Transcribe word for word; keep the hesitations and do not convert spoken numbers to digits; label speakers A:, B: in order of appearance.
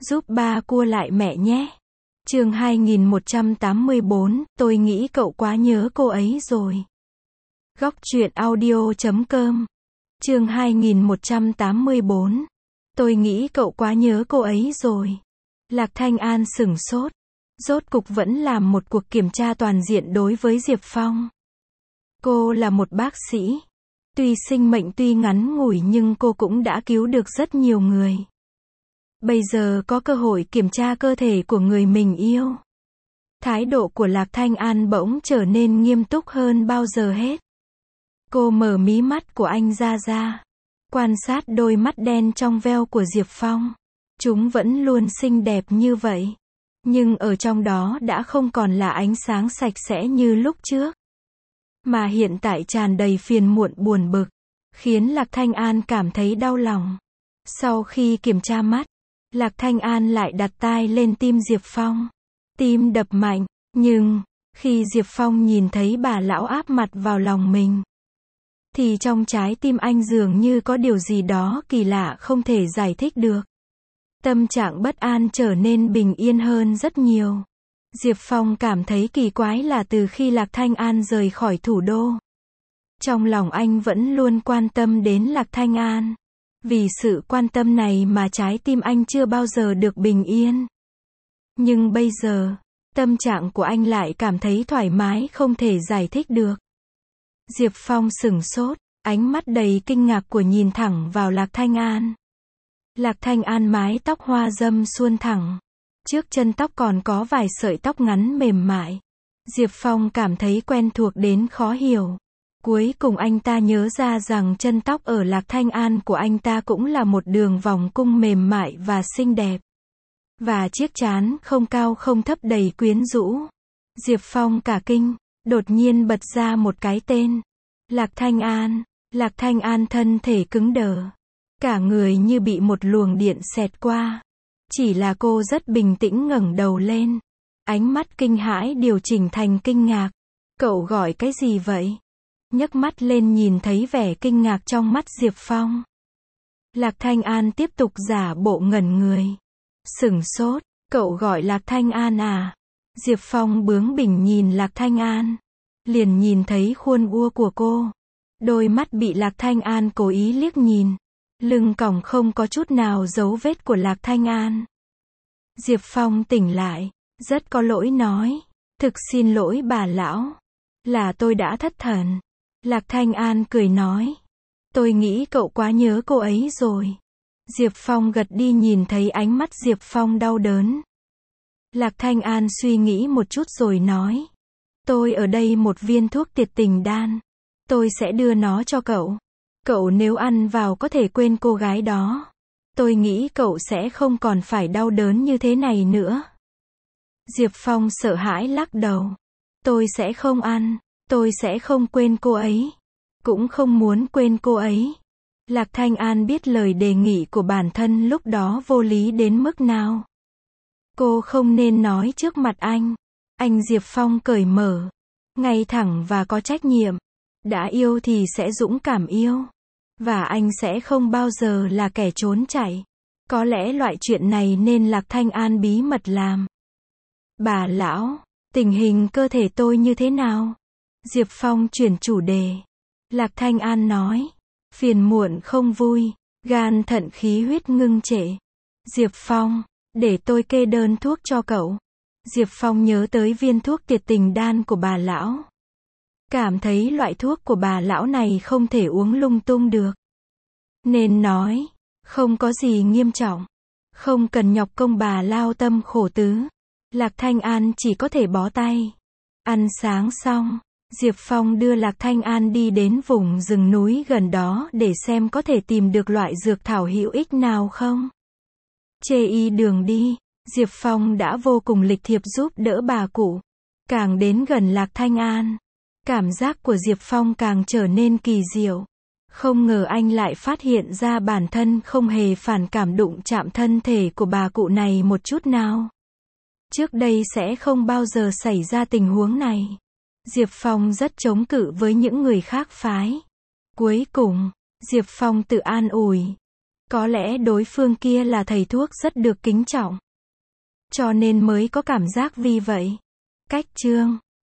A: Giúp ba cua lại mẹ nhé. Chương hai nghìn một trăm tám mươi bốn, tôi nghĩ cậu quá nhớ cô ấy rồi. Góc truyện audio chấm com. Chương hai nghìn một trăm tám mươi bốn. Tôi nghĩ cậu quá nhớ cô ấy rồi. Lạc Thanh An sửng sốt. Rốt cục vẫn làm một cuộc kiểm tra toàn diện đối với Diệp Phong. Cô là một bác sĩ. Tuy sinh mệnh tuy ngắn ngủi nhưng cô cũng đã cứu được rất nhiều người. Bây giờ có cơ hội kiểm tra cơ thể của người mình yêu. Thái độ của Lạc Thanh An bỗng trở nên nghiêm túc hơn bao giờ hết. Cô mở mí mắt của anh ra ra. Quan sát đôi mắt đen trong veo của Diệp Phong. Chúng vẫn luôn xinh đẹp như vậy. Nhưng ở trong đó đã không còn là ánh sáng sạch sẽ như lúc trước. Mà hiện tại tràn đầy phiền muộn buồn bực. Khiến Lạc Thanh An cảm thấy đau lòng. Sau khi kiểm tra mắt, Lạc Thanh An lại đặt tai lên tim Diệp Phong. Tim đập mạnh, nhưng, khi Diệp Phong nhìn thấy bà lão áp mặt vào lòng mình, thì trong trái tim anh dường như có điều gì đó kỳ lạ không thể giải thích được. Tâm trạng bất an trở nên bình yên hơn rất nhiều. Diệp Phong cảm thấy kỳ quái là từ khi Lạc Thanh An rời khỏi thủ đô, trong lòng anh vẫn luôn quan tâm đến Lạc Thanh An. Vì sự quan tâm này mà trái tim anh chưa bao giờ được bình yên. Nhưng bây giờ, tâm trạng của anh lại cảm thấy thoải mái không thể giải thích được. Diệp Phong sửng sốt, ánh mắt đầy kinh ngạc của nhìn thẳng vào Lạc Thanh An. Lạc Thanh An mái tóc hoa dâm suôn thẳng. Trước chân tóc còn có vài sợi tóc ngắn mềm mại. Diệp Phong cảm thấy quen thuộc đến khó hiểu. Cuối cùng anh ta nhớ ra rằng chân tóc ở Lạc Thanh An của anh ta cũng là một đường vòng cung mềm mại và xinh đẹp. Và chiếc trán không cao không thấp đầy quyến rũ. Diệp Phong cả kinh, đột nhiên bật ra một cái tên. Lạc Thanh An. Lạc Thanh An thân thể cứng đờ. Cả người như bị một luồng điện xẹt qua. Chỉ là cô rất bình tĩnh ngẩng đầu lên. Ánh mắt kinh hãi điều chỉnh thành kinh ngạc. Cậu gọi cái gì vậy? Nhấc mắt lên nhìn thấy vẻ kinh ngạc trong mắt Diệp Phong. Lạc Thanh An tiếp tục giả bộ ngẩn người. Sửng sốt, cậu gọi Lạc Thanh An à? Diệp Phong bướng bỉnh nhìn Lạc Thanh An. Liền nhìn thấy khuôn ua của cô. Đôi mắt bị Lạc Thanh An cố ý liếc nhìn. Lưng còng không có chút nào dấu vết của Lạc Thanh An. Diệp Phong tỉnh lại, rất có lỗi nói. Thực xin lỗi bà lão. Là tôi đã thất thần. Lạc Thanh An cười nói. Tôi nghĩ cậu quá nhớ cô ấy rồi. Diệp Phong gật đi nhìn thấy ánh mắt Diệp Phong đau đớn. Lạc Thanh An suy nghĩ một chút rồi nói. Tôi ở đây một viên thuốc tiệt tình đan. Tôi sẽ đưa nó cho cậu. Cậu nếu ăn vào có thể quên cô gái đó. Tôi nghĩ cậu sẽ không còn phải đau đớn như thế này nữa. Diệp Phong sợ hãi lắc đầu. Tôi sẽ không ăn. Tôi sẽ không quên cô ấy. Cũng không muốn quên cô ấy. Lạc Thanh An biết lời đề nghị của bản thân lúc đó vô lý đến mức nào. Cô không nên nói trước mặt anh. Anh Diệp Phong cởi mở, ngay thẳng và có trách nhiệm. Đã yêu thì sẽ dũng cảm yêu. Và anh sẽ không bao giờ là kẻ trốn chạy. Có lẽ loại chuyện này nên Lạc Thanh An bí mật làm. Bà lão, tình hình cơ thể tôi như thế nào? Diệp Phong chuyển chủ đề. Lạc Thanh An nói. Phiền muộn không vui. Gan thận khí huyết ngưng trệ. Diệp Phong, để tôi kê đơn thuốc cho cậu. Diệp Phong nhớ tới viên thuốc tiệt tình đan của bà lão. Cảm thấy loại thuốc của bà lão này không thể uống lung tung được. Nên nói. Không có gì nghiêm trọng. Không cần nhọc công bà lao tâm khổ tứ. Lạc Thanh An chỉ có thể bó tay. Ăn sáng xong. Diệp Phong đưa Lạc Thanh An đi đến vùng rừng núi gần đó để xem có thể tìm được loại dược thảo hữu ích nào không. Chê y đường đi, Diệp Phong đã vô cùng lịch thiệp giúp đỡ bà cụ. Càng đến gần Lạc Thanh An, cảm giác của Diệp Phong càng trở nên kỳ diệu. Không ngờ anh lại phát hiện ra bản thân không hề phản cảm đụng chạm thân thể của bà cụ này một chút nào. Trước đây sẽ không bao giờ xảy ra tình huống này. Diệp Phong rất chống cự với những người khác phái. Cuối cùng, Diệp Phong tự an ủi. Có lẽ đối phương kia là thầy thuốc rất được kính trọng. Cho nên mới có cảm giác vì vậy. Cách chương